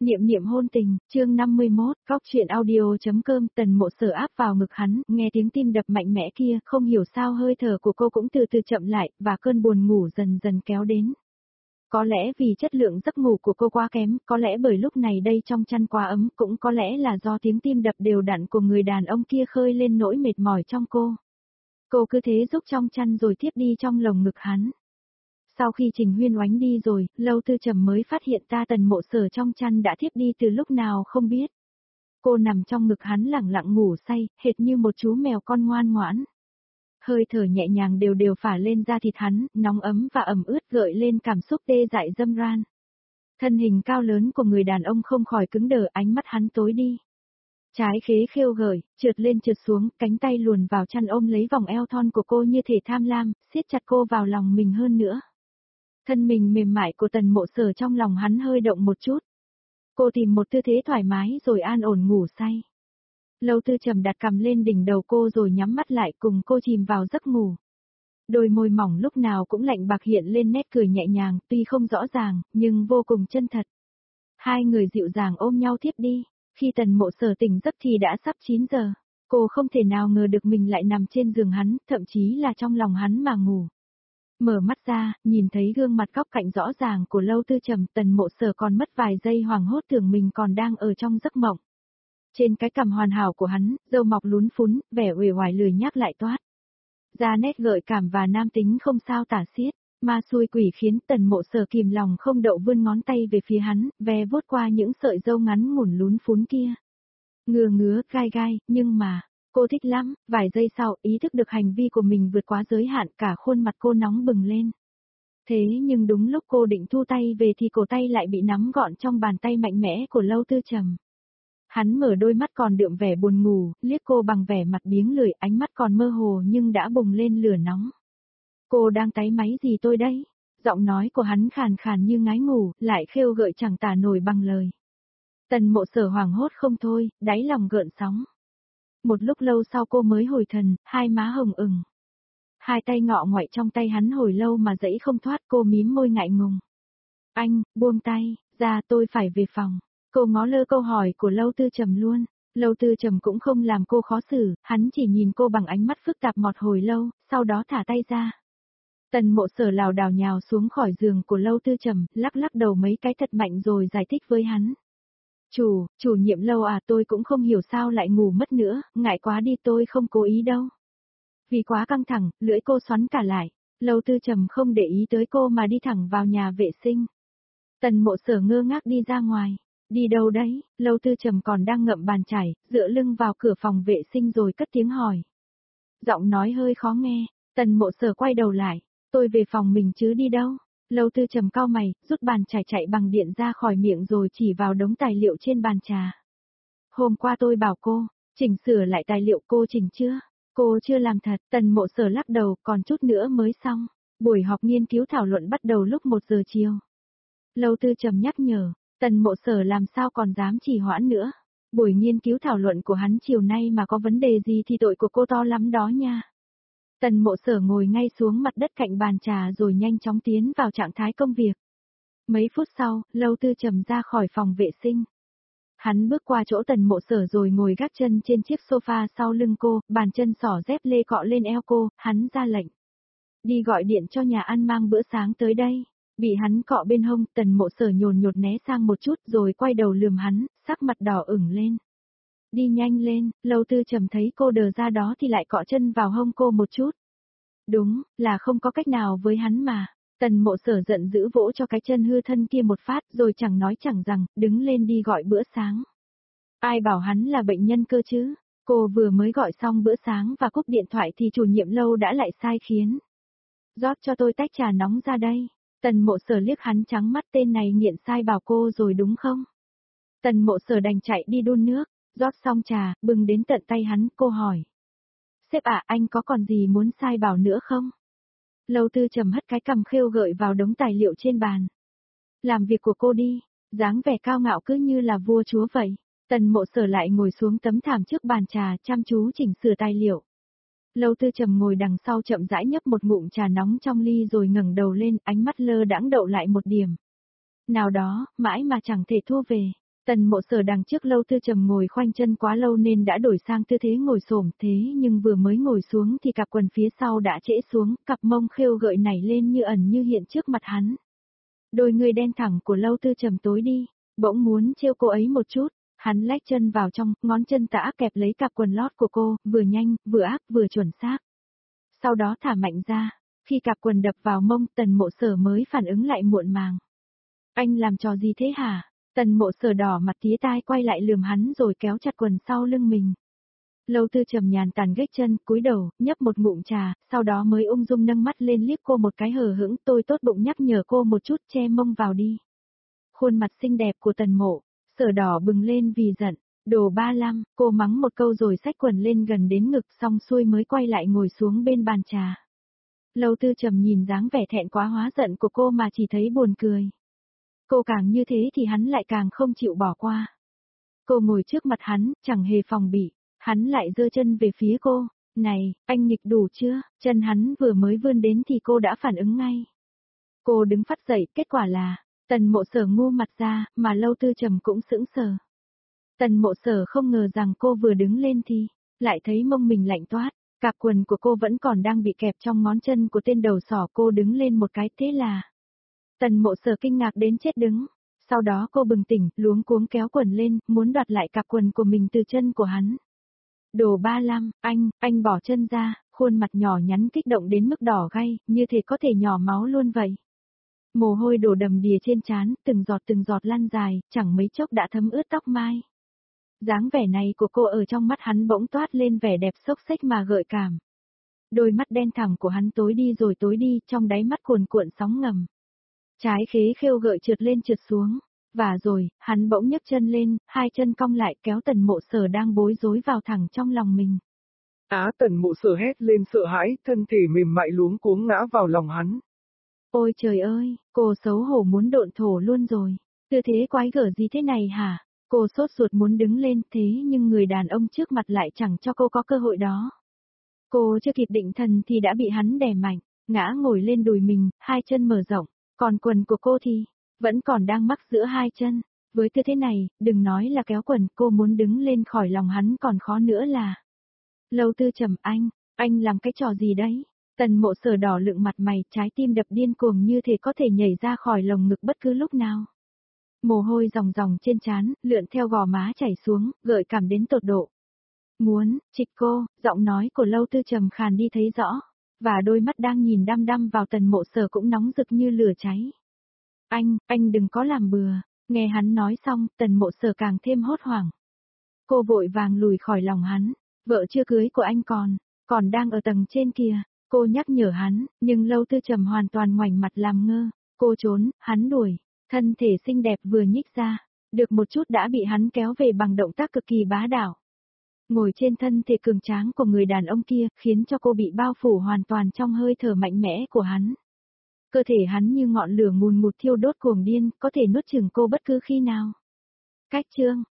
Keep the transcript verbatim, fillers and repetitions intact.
Niệm niệm hôn tình, chương năm mươi mốt, góc truyện audio.com. Tần Mộ Sở áp vào ngực hắn, nghe tiếng tim đập mạnh mẽ kia, không hiểu sao hơi thở của cô cũng từ từ chậm lại, và cơn buồn ngủ dần dần kéo đến. Có lẽ vì chất lượng giấc ngủ của cô quá kém, có lẽ bởi lúc này đây trong chăn quá ấm, cũng có lẽ là do tiếng tim đập đều đặn của người đàn ông kia khơi lên nỗi mệt mỏi trong cô. Cô cứ thế rúc trong chăn rồi tiếp đi trong lồng ngực hắn. Sau khi Trình Huyên oánh đi rồi, Lâu Tư Trầm mới phát hiện ta Tần Mộ Sở trong chăn đã thiếp đi từ lúc nào không biết. Cô nằm trong ngực hắn lẳng lặng ngủ say, hệt như một chú mèo con ngoan ngoãn. Hơi thở nhẹ nhàng đều đều phả lên da thịt hắn, nóng ấm và ẩm ướt gợi lên cảm xúc tê dại dâm ran. Thân hình cao lớn của người đàn ông không khỏi cứng đờ, ánh mắt hắn tối đi. Trái khế khêu gợi, trượt lên trượt xuống, cánh tay luồn vào chăn ôm lấy vòng eo thon của cô như thể tham lam, siết chặt cô vào lòng mình hơn nữa. Thân mình mềm mại của Tần Mộ Sở trong lòng hắn hơi động một chút. Cô tìm một tư thế thoải mái rồi an ổn ngủ say. Lâu Tư Trầm đặt cằm lên đỉnh đầu cô rồi nhắm mắt lại cùng cô chìm vào giấc ngủ. Đôi môi mỏng lúc nào cũng lạnh bạc hiện lên nét cười nhẹ nhàng, tuy không rõ ràng, nhưng vô cùng chân thật. Hai người dịu dàng ôm nhau tiếp đi. Khi Tần Mộ Sở tỉnh giấc thì đã sắp chín giờ. Cô không thể nào ngờ được mình lại nằm trên giường hắn, thậm chí là trong lòng hắn mà ngủ. Mở mắt ra, nhìn thấy gương mặt góc cạnh rõ ràng của Lâu Tư Trầm, Tần Mộ Sở còn mất vài giây hoảng hốt tưởng mình còn đang ở trong giấc mộng. Trên cái cằm hoàn hảo của hắn, râu mọc lún phún, vẻ uể oải lười nhác lại toát. Da nét gợi cảm và nam tính không sao tả xiết, ma xui quỷ khiến Tần Mộ Sở kìm lòng không đậu vươn ngón tay về phía hắn, ve vuốt qua những sợi râu ngắn ngủn lún phún kia. Ngừa ngứa, gai gai, nhưng mà... Cô thích lắm, vài giây sau, ý thức được hành vi của mình vượt quá giới hạn, cả khuôn mặt cô nóng bừng lên. Thế nhưng đúng lúc cô định thu tay về thì cổ tay lại bị nắm gọn trong bàn tay mạnh mẽ của Lâu Tư Trầm. Hắn mở đôi mắt còn đượm vẻ buồn ngủ, liếc cô bằng vẻ mặt biếng lười, ánh mắt còn mơ hồ nhưng đã bùng lên lửa nóng. Cô đang táy máy gì tôi đấy? Giọng nói của hắn khàn khàn như ngái ngủ, lại khêu gợi chẳng tả nổi bằng lời. Tần Mộ Sở hoảng hốt không thôi, đáy lòng gợn sóng. Một lúc lâu sau cô mới hồi thần, hai má hồng ửng. Hai tay ngọ ngoại trong tay hắn hồi lâu mà dãy không thoát, cô mím môi ngại ngùng. Anh, buông tay, ra tôi phải về phòng. Cô ngó lơ câu hỏi của Lâu Tư Trầm luôn. Lâu Tư Trầm cũng không làm cô khó xử, hắn chỉ nhìn cô bằng ánh mắt phức tạp một hồi lâu, sau đó thả tay ra. Tần Mộ Sở lảo đảo nhào xuống khỏi giường của Lâu Tư Trầm, lắc lắc đầu mấy cái thật mạnh rồi giải thích với hắn. Chủ, chủ nhiệm Lâu à, tôi cũng không hiểu sao lại ngủ mất nữa, ngại quá đi, tôi không cố ý đâu. Vì quá căng thẳng, lưỡi cô xoắn cả lại, Lâu Tư Trầm không để ý tới cô mà đi thẳng vào nhà vệ sinh. Tần Mộ Sở ngơ ngác đi ra ngoài. Đi đâu đấy? Lâu Tư Trầm còn đang ngậm bàn chải, dựa lưng vào cửa phòng vệ sinh rồi cất tiếng hỏi. Giọng nói hơi khó nghe, Tần Mộ Sở quay đầu lại, tôi về phòng mình chứ đi đâu? Lâu Tư Trầm cau mày, rút bàn chải chạy bằng điện ra khỏi miệng rồi chỉ vào đống tài liệu trên bàn trà. Hôm qua tôi bảo cô, chỉnh sửa lại tài liệu, cô chỉnh chưa? Cô chưa làm thật. Tần Mộ Sở lắc đầu, còn chút nữa mới xong. Buổi họp nghiên cứu thảo luận bắt đầu lúc một giờ chiều. Lâu Tư Trầm nhắc nhở, Tần Mộ Sở làm sao còn dám trì hoãn nữa. Buổi nghiên cứu thảo luận của hắn chiều nay mà có vấn đề gì thì tội của cô to lắm đó nha. Tần Mộ Sở ngồi ngay xuống mặt đất cạnh bàn trà rồi nhanh chóng tiến vào trạng thái công việc. Mấy phút sau, Lâu Tư Trầm ra khỏi phòng vệ sinh. Hắn bước qua chỗ Tần Mộ Sở rồi ngồi gác chân trên chiếc sofa sau lưng cô, bàn chân xỏ dép lê cọ lên eo cô, hắn ra lệnh. Đi gọi điện cho nhà ăn mang bữa sáng tới đây. Bị hắn cọ bên hông, Tần Mộ Sở nhồn nhột né sang một chút rồi quay đầu lườm hắn, sắc mặt đỏ ửng lên. Đi nhanh lên. Lâu Tư Trầm thấy cô đờ ra đó thì lại cọ chân vào hông cô một chút. Đúng, là không có cách nào với hắn mà. Tần Mộ Sở giận dữ vỗ cho cái chân hư thân kia một phát rồi chẳng nói chẳng rằng, đứng lên đi gọi bữa sáng. Ai bảo hắn là bệnh nhân cơ chứ? Cô vừa mới gọi xong bữa sáng và cúp điện thoại thì chủ nhiệm Lâu đã lại sai khiến. Rót cho tôi tách trà nóng ra đây. Tần Mộ Sở liếc hắn trắng mắt, tên này nghiện sai bảo cô rồi đúng không? Tần Mộ Sở đành chạy đi đun nước, rót xong trà, bưng đến tận tay hắn, cô hỏi. Sếp ạ, anh có còn gì muốn sai bảo nữa không? Lâu Tư Trầm hất cái cằm khêu gợi vào đống tài liệu trên bàn. Làm việc của cô đi, dáng vẻ cao ngạo cứ như là vua chúa vậy. Tần Mộ Sở lại ngồi xuống tấm thảm trước bàn trà chăm chú chỉnh sửa tài liệu. Lâu Tư Trầm ngồi đằng sau chậm rãi nhấp một ngụm trà nóng trong ly rồi ngẩng đầu lên, ánh mắt lơ đãng đậu lại một điểm nào đó, mãi mà chẳng thể thu về. Tần Mộ Sở đằng trước Lâu Tư Trầm ngồi khoanh chân quá lâu nên đã đổi sang tư thế ngồi xổm, thế nhưng vừa mới ngồi xuống thì cặp quần phía sau đã trễ xuống, cặp mông khêu gợi nảy lên như ẩn như hiện trước mặt hắn. Đôi người đen thẳng của Lâu Tư Trầm tối đi, bỗng muốn trêu cô ấy một chút, hắn lách chân vào trong, ngón chân tả kẹp lấy cặp quần lót của cô, vừa nhanh, vừa ác, vừa chuẩn xác. Sau đó thả mạnh ra, khi cặp quần đập vào mông Tần Mộ Sở mới phản ứng lại muộn màng. Anh làm trò gì thế hả? Tần Mộ Sở đỏ mặt tía tai quay lại lườm hắn rồi kéo chặt quần sau lưng mình. Lâu Tư Trầm nhàn tàn gếch chân, cúi đầu, nhấp một ngụm trà, sau đó mới ung dung nâng mắt lên liếc cô một cái hờ hững, tôi tốt bụng nhắc nhở cô một chút, che mông vào đi. Khuôn mặt xinh đẹp của Tần Mộ Sở đỏ bừng lên vì giận, đồ ba lăm, cô mắng một câu rồi xách quần lên gần đến ngực xong xuôi mới quay lại ngồi xuống bên bàn trà. Lâu Tư Trầm nhìn dáng vẻ thẹn quá hóa giận của cô mà chỉ thấy buồn cười. Cô càng như thế thì hắn lại càng không chịu bỏ qua. Cô ngồi trước mặt hắn, chẳng hề phòng bị, hắn lại giơ chân về phía cô, này, anh nghịch đủ chưa, chân hắn vừa mới vươn đến thì cô đã phản ứng ngay. Cô đứng phắt dậy, kết quả là, Tần Mộ Sở ngu mặt ra, mà Lâu Tư Trầm cũng sững sờ. Tần Mộ Sở không ngờ rằng cô vừa đứng lên thì, lại thấy mông mình lạnh toát, cặp quần của cô vẫn còn đang bị kẹp trong ngón chân của tên đầu sỏ, cô đứng lên một cái thế là. Tần Mộ Sở kinh ngạc đến chết đứng, sau đó cô bừng tỉnh, luống cuống kéo quần lên, muốn đoạt lại cặp quần của mình từ chân của hắn. Đồ ba lăm, anh, anh bỏ chân ra, khuôn mặt nhỏ nhắn kích động đến mức đỏ gay, như thể có thể nhỏ máu luôn vậy. Mồ hôi đổ đầm đìa trên trán, từng giọt từng giọt lăn dài, chẳng mấy chốc đã thấm ướt tóc mai. Dáng vẻ này của cô ở trong mắt hắn bỗng toát lên vẻ đẹp xốc xếch mà gợi cảm. Đôi mắt đen thẳm của hắn tối đi rồi tối đi, trong đáy mắt cuồn cuộn sóng ngầm. Trái khế khêu gợi trượt lên trượt xuống, và rồi, hắn bỗng nhấc chân lên, hai chân cong lại kéo Tần Mộ Sở đang bối rối vào thẳng trong lòng mình. Á Tần Mộ Sở hét lên sợ hãi, thân thể mềm mại luống cuống ngã vào lòng hắn. Ôi trời ơi, cô xấu hổ muốn độn thổ luôn rồi, tư thế quái gở gì thế này hả? Cô sốt ruột muốn đứng lên thế nhưng người đàn ông trước mặt lại chẳng cho cô có cơ hội đó. Cô chưa kịp định thần thì đã bị hắn đè mạnh, ngã ngồi lên đùi mình, hai chân mở rộng, còn quần của cô thì vẫn còn đang mắc giữa hai chân. Với tư thế này, đừng nói là kéo quần, cô muốn đứng lên khỏi lòng hắn còn khó nữa là. Lâu Tư Trầm, anh, anh làm cái trò gì đấy? Tần Mộ Sở đỏ lựng mặt mày, trái tim đập điên cuồng như thể có thể nhảy ra khỏi lồng ngực bất cứ lúc nào. Mồ hôi ròng ròng trên trán, lượn theo gò má chảy xuống, gợi cảm đến tột độ. Muốn, trịch cô, giọng nói của Lâu Tư Trầm khàn đi thấy rõ, và đôi mắt đang nhìn đăm đăm vào Tần Mộ Sở cũng nóng rực như lửa cháy. Anh, anh đừng có làm bừa, nghe hắn nói xong, Tần Mộ Sở càng thêm hốt hoảng. Cô vội vàng lùi khỏi lòng hắn, vợ chưa cưới của anh còn, còn đang ở tầng trên kìa, cô nhắc nhở hắn, nhưng Lâu Tư Trầm hoàn toàn ngoảnh mặt làm ngơ, cô trốn, hắn đuổi, thân thể xinh đẹp vừa nhích ra, được một chút đã bị hắn kéo về bằng động tác cực kỳ bá đạo. Ngồi trên thân thể cường tráng của người đàn ông kia, khiến cho cô bị bao phủ hoàn toàn trong hơi thở mạnh mẽ của hắn. Cơ thể hắn như ngọn lửa ngùn ngụt thiêu đốt cuồng điên, có thể nuốt chửng cô bất cứ khi nào. Cách chương